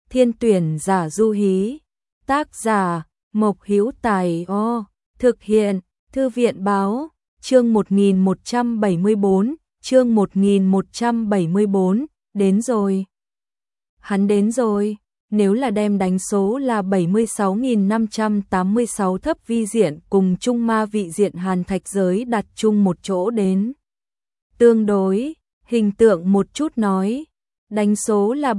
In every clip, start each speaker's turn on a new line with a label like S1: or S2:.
S1: Thiên tuyển giả Du Hí. Tác giả Mộc Hữu Tài. Thực hiện Thư viện báo. Chương 1174, chương 1174, đến rồi. Hắn đến rồi, nếu là đem đánh số là 76.586 thấp vi diện cùng trung ma vị diện hàn thạch giới đặt chung một chỗ đến. Tương đối, hình tượng một chút nói, đánh số là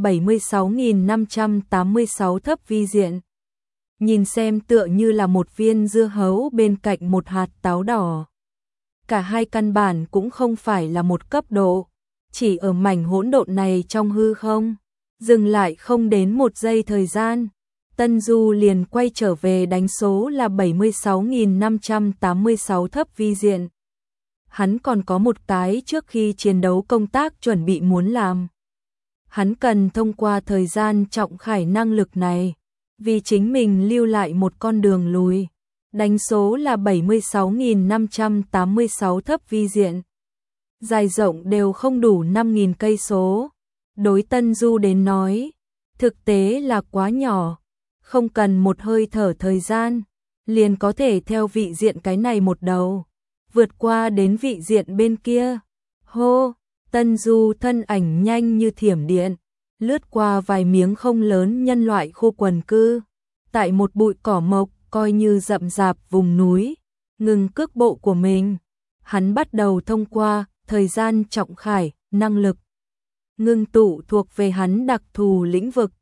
S1: 76.586 thấp vi diện. Nhìn xem tựa như là một viên dưa hấu bên cạnh một hạt táo đỏ. Cả hai căn bản cũng không phải là một cấp độ, chỉ ở mảnh hỗn độn này trong hư không, dừng lại không đến một giây thời gian, Tân Du liền quay trở về đánh số là 76.586 thấp vi diện. Hắn còn có một cái trước khi chiến đấu công tác chuẩn bị muốn làm. Hắn cần thông qua thời gian trọng khải năng lực này, vì chính mình lưu lại một con đường lùi. Đánh số là 76.586 thấp vi diện. Dài rộng đều không đủ 5.000 cây số. Đối Tân Du đến nói, thực tế là quá nhỏ, không cần một hơi thở thời gian, liền có thể theo vị diện cái này một đầu, vượt qua đến vị diện bên kia. Hô, Tân Du thân ảnh nhanh như thiểm điện, lướt qua vài miếng không lớn nhân loại khu quần cư, tại một bụi cỏ mộc coi như rậm rạp vùng núi, ngừng cước bộ của mình. Hắn bắt đầu thông qua thời gian trọng khải, năng lực ngưng tụ thuộc về hắn đặc thù lĩnh vực,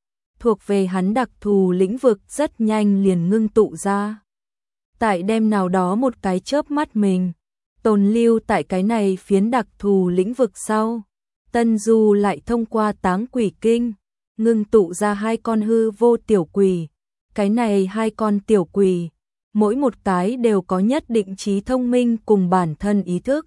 S1: rất nhanh liền ngưng tụ ra. Tại đêm nào đó một cái chớp mắt mình, tồn lưu tại cái này phiến đặc thù lĩnh vực sau, Tân Du lại thông qua táng quỷ kinh, ngưng tụ ra hai con hư vô tiểu quỷ. Cái này hai con tiểu quỷ, mỗi một cái đều có nhất định trí thông minh cùng bản thân ý thức.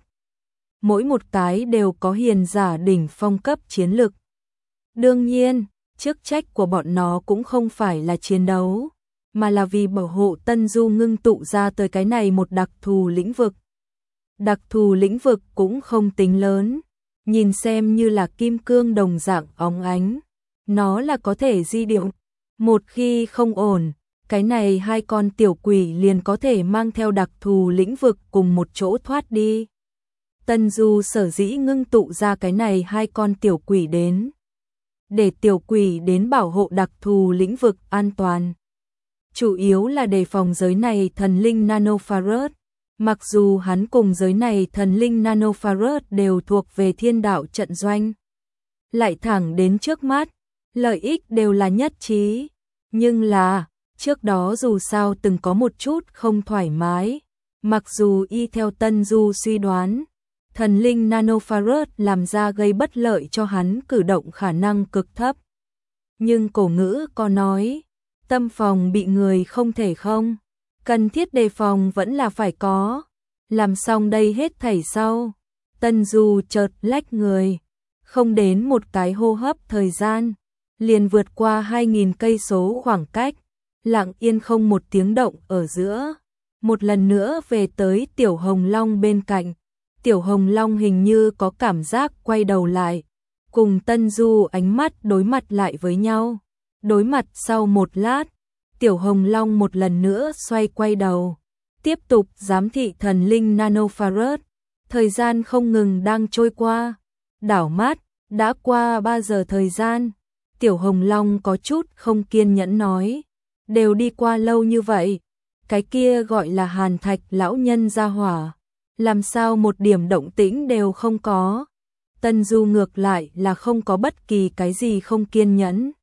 S1: Mỗi một cái đều có hiền giả đỉnh phong cấp chiến lực. Đương nhiên, chức trách của bọn nó cũng không phải là chiến đấu, mà là vì bảo hộ Tân Du ngưng tụ ra tới cái này một đặc thù lĩnh vực. Đặc thù lĩnh vực cũng không tính lớn, nhìn xem như là kim cương đồng dạng óng ánh. Nó là có thể di động. Một khi không ổn, cái này hai con tiểu quỷ liền có thể mang theo đặc thù lĩnh vực cùng một chỗ thoát đi. Tân Du sở dĩ ngưng tụ ra cái này hai con tiểu quỷ đến, để tiểu quỷ đến bảo hộ đặc thù lĩnh vực an toàn. Chủ yếu là đề phòng giới này thần linh Nanofarad. Mặc dù hắn cùng giới này thần linh Nanofarad đều thuộc về thiên đạo trận doanh, lại thẳng đến trước mắt, lợi ích đều là nhất trí. Nhưng là, trước đó dù sao từng có một chút không thoải mái. Mặc dù y theo Tân Du suy đoán, thần linh Nanofarad làm ra gây bất lợi cho hắn cử động khả năng cực thấp. Nhưng cổ ngữ có nói, tâm phòng bị người không thể không, cần thiết đề phòng vẫn là phải có. Làm xong đây hết thảy sau, Tân Du chợt lách người, không đến một cái hô hấp thời gian, liền vượt qua 2.000 cây số khoảng cách, lặng yên không một tiếng động ở giữa, một lần nữa về tới Tiểu Hồng Long bên cạnh. Tiểu Hồng Long hình như có cảm giác quay đầu lại, cùng Tân Du ánh mắt đối mặt lại với nhau. Đối mặt sau một lát, Tiểu Hồng Long một lần nữa xoay quay đầu, tiếp tục giám thị thần linh Nanofarad. Thời gian không ngừng đang trôi qua, đảo mắt, đã qua 3 giờ thời gian. Tiểu Hồng Long có chút không kiên nhẫn nói, đều đi qua lâu như vậy, cái kia gọi là Hàn Thạch lão nhân ra hỏa, làm sao một điểm động tĩnh đều không có. Tân Du ngược lại là không có bất kỳ cái gì không kiên nhẫn.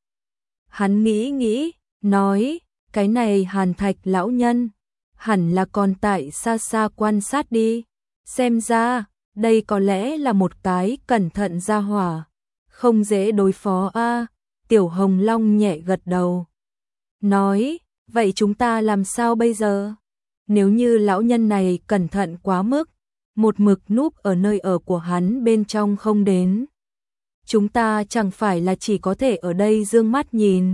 S1: Hắn nghĩ, nói, cái này Hàn Thạch lão nhân, hẳn là còn tại xa xa quan sát đi. Xem ra, đây có lẽ là một cái cẩn thận ra hỏa, không dễ đối phó a. Tiểu Hồng Long nhẹ gật đầu, nói, vậy chúng ta làm sao bây giờ? Nếu như lão nhân này cẩn thận quá mức, một mực núp ở nơi ở của hắn bên trong không đến, chúng ta chẳng phải là chỉ có thể ở đây dương mắt nhìn.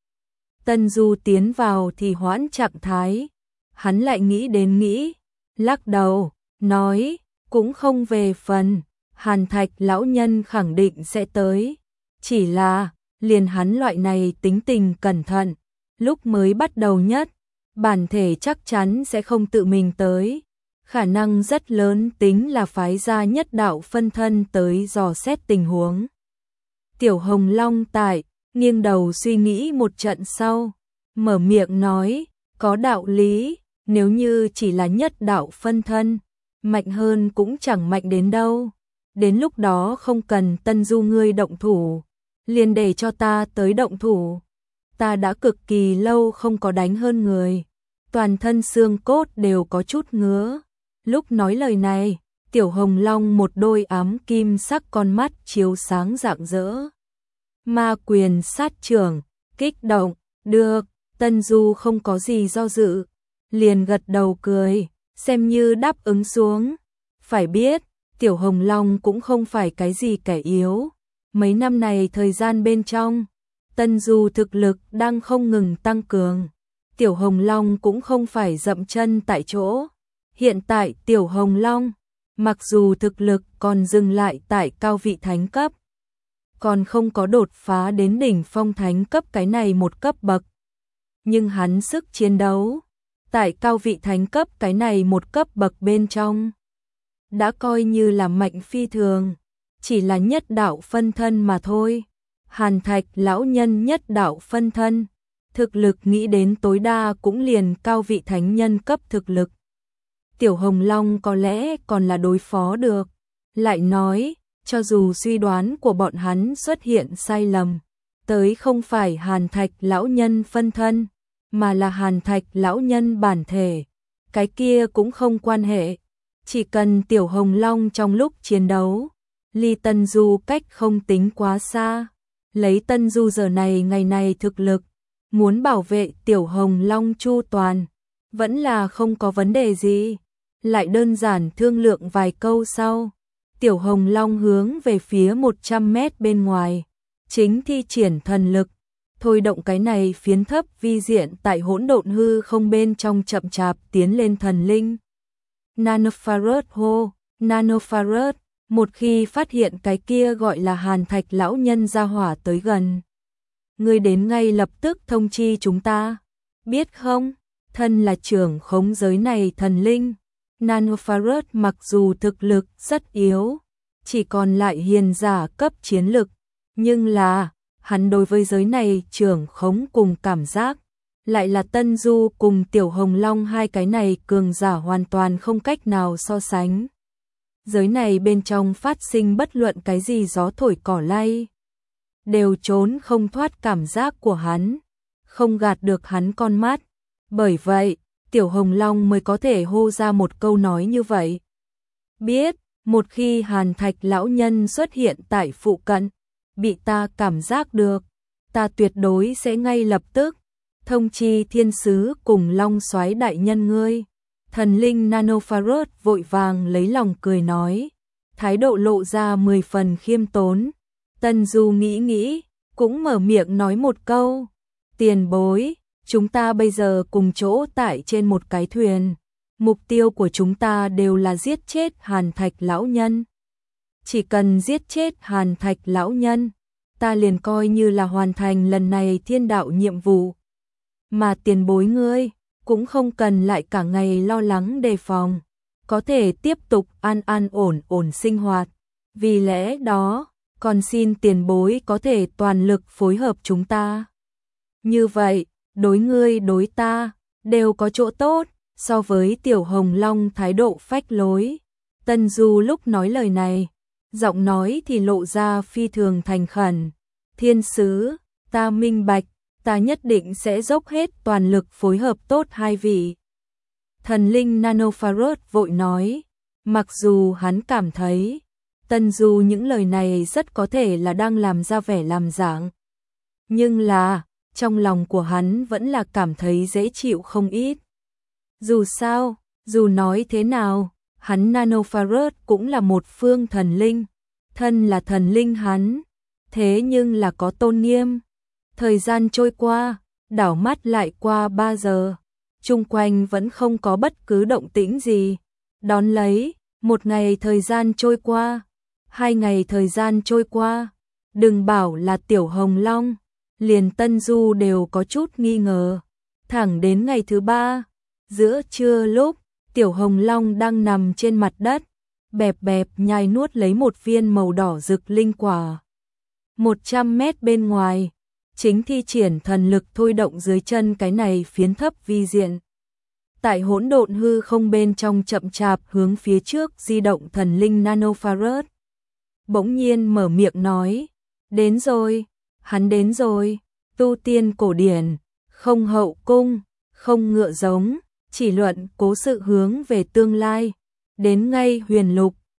S1: Tân Du tiến vào thì hoãn trạng thái, hắn lại nghĩ, lắc đầu, nói, cũng không về phần, Hàn Thạch lão nhân khẳng định sẽ tới, chỉ là liền hắn loại này tính tình cẩn thận, lúc mới bắt đầu nhất, bản thể chắc chắn sẽ không tự mình tới, khả năng rất lớn tính là phái ra nhất đạo phân thân tới dò xét tình huống. Tiểu Hồng Long tại, nghiêng đầu suy nghĩ một trận sau, mở miệng nói, có đạo lý, nếu như chỉ là nhất đạo phân thân, mạnh hơn cũng chẳng mạnh đến đâu, đến lúc đó không cần Tân Du ngươi động thủ, liền để cho ta tới động thủ. Ta đã cực kỳ lâu không có đánh hơn người, toàn thân xương cốt đều có chút ngứa. Lúc nói lời này, Tiểu Hồng Long một đôi ám kim sắc con mắt chiếu sáng rạng rỡ. Ma quyền sát trưởng, kích động, được, Tân Du không có gì do dự, liền gật đầu cười, xem như đáp ứng xuống. Phải biết, Tiểu Hồng Long cũng không phải cái gì kẻ yếu, mấy năm này thời gian bên trong, Tân Du thực lực đang không ngừng tăng cường, Tiểu Hồng Long cũng không phải dậm chân tại chỗ. Hiện tại Tiểu Hồng Long, mặc dù thực lực còn dừng lại tại cao vị thánh cấp, còn không có đột phá đến đỉnh phong thánh cấp cái này một cấp bậc, nhưng hắn sức chiến đấu, tại cao vị thánh cấp cái này một cấp bậc bên trong, đã coi như là mạnh phi thường, chỉ là nhất đạo phân thân mà thôi. Hàn Thạch lão nhân nhất đạo phân thân, thực lực nghĩ đến tối đa cũng liền cao vị thánh nhân cấp thực lực. Tiểu Hồng Long có lẽ còn là đối phó được, lại nói, cho dù suy đoán của bọn hắn xuất hiện sai lầm, tới không phải Hàn Thạch lão nhân phân thân, mà là Hàn Thạch lão nhân bản thể, cái kia cũng không quan hệ, chỉ cần Tiểu Hồng Long trong lúc chiến đấu, ly Tân Du cách không tính quá xa, lấy Tân Du giờ này ngày này thực lực, muốn bảo vệ Tiểu Hồng Long chu toàn, vẫn là không có vấn đề gì. Lại đơn giản thương lượng vài câu sau, Tiểu Hồng Long hướng về phía 100 mét bên ngoài, chính thi triển thần lực, thôi động cái này phiến thấp vi diện tại hỗn độn hư không bên trong chậm chạp tiến lên thần linh. Nanofarad hô, Nanofarad, một khi phát hiện cái kia gọi là Hàn Thạch lão nhân gia hỏa tới gần, ngươi đến ngay lập tức thông chi chúng ta, biết không? Thân là trưởng khống giới này thần linh, Nanofarad mặc dù thực lực rất yếu, chỉ còn lại hiền giả cấp chiến lực, nhưng là, hắn đối với giới này trưởng khống cùng cảm giác, lại là Tân Du cùng Tiểu Hồng Long hai cái này cường giả hoàn toàn không cách nào so sánh. Giới này bên trong phát sinh bất luận cái gì gió thổi cỏ lay, đều trốn không thoát cảm giác của hắn, không gạt được hắn con mắt, bởi vậy, Tiểu Hồng Long mới có thể hô ra một câu nói như vậy. Biết, một khi Hàn Thạch lão nhân xuất hiện tại phụ cận, bị ta cảm giác được, ta tuyệt đối sẽ ngay lập tức thông chi thiên sứ cùng Long Soái đại nhân ngươi. Thần linh Nanofarad vội vàng lấy lòng cười nói, thái độ lộ ra 10 phần khiêm tốn. Tân Du nghĩ, cũng mở miệng nói một câu, tiền bối, chúng ta bây giờ cùng chỗ tại trên một cái thuyền, mục tiêu của chúng ta đều là giết chết Hàn Thạch lão nhân. Chỉ cần giết chết Hàn Thạch lão nhân, ta liền coi như là hoàn thành lần này thiên đạo nhiệm vụ. Mà tiền bối ngươi, cũng không cần lại cả ngày lo lắng đề phòng, có thể tiếp tục an ổn sinh hoạt. Vì lẽ đó, còn xin tiền bối có thể toàn lực phối hợp chúng ta. Như vậy, đối ngươi đối ta, đều có chỗ tốt, so với Tiểu Hồng Long thái độ phách lối. Tân Du lúc nói lời này, giọng nói thì lộ ra phi thường thành khẩn. Thiên sứ, ta minh bạch, ta nhất định sẽ dốc hết toàn lực phối hợp tốt hai vị. Thần linh Nanofarad vội nói, mặc dù hắn cảm thấy, Tân Du những lời này rất có thể là đang làm ra vẻ làm dạng. Nhưng là, trong lòng của hắn vẫn là cảm thấy dễ chịu không ít. Dù sao, dù nói thế nào, hắn Nanofarad cũng là một phương thần linh, thân là thần linh hắn, thế nhưng là có tôn nghiêm. Thời gian trôi qua, đảo mắt lại qua 3 giờ, chung quanh vẫn không có bất cứ động tĩnh gì. Đón lấy, 1 ngày thời gian trôi qua, 2 ngày thời gian trôi qua, Đừng bảo là Tiểu Hồng Long, liền Tân Du đều có chút nghi ngờ. Thẳng đến ngày thứ 3, giữa trưa lúc Tiểu Hồng Long đang nằm trên mặt đất, bẹp bẹp nhai nuốt lấy một viên màu đỏ rực linh quả. 100 mét bên ngoài, chính thi triển thần lực thôi động dưới chân cái này phiến thấp vi diện. Tại hỗn độn hư không bên trong chậm chạp hướng phía trước di động thần linh Nanofarad. Bỗng nhiên mở miệng nói, đến rồi, hắn đến rồi, tu tiên cổ điển, không hậu cung, không ngựa giống, chỉ luận cố sự hướng về tương lai, đến ngay huyền lục,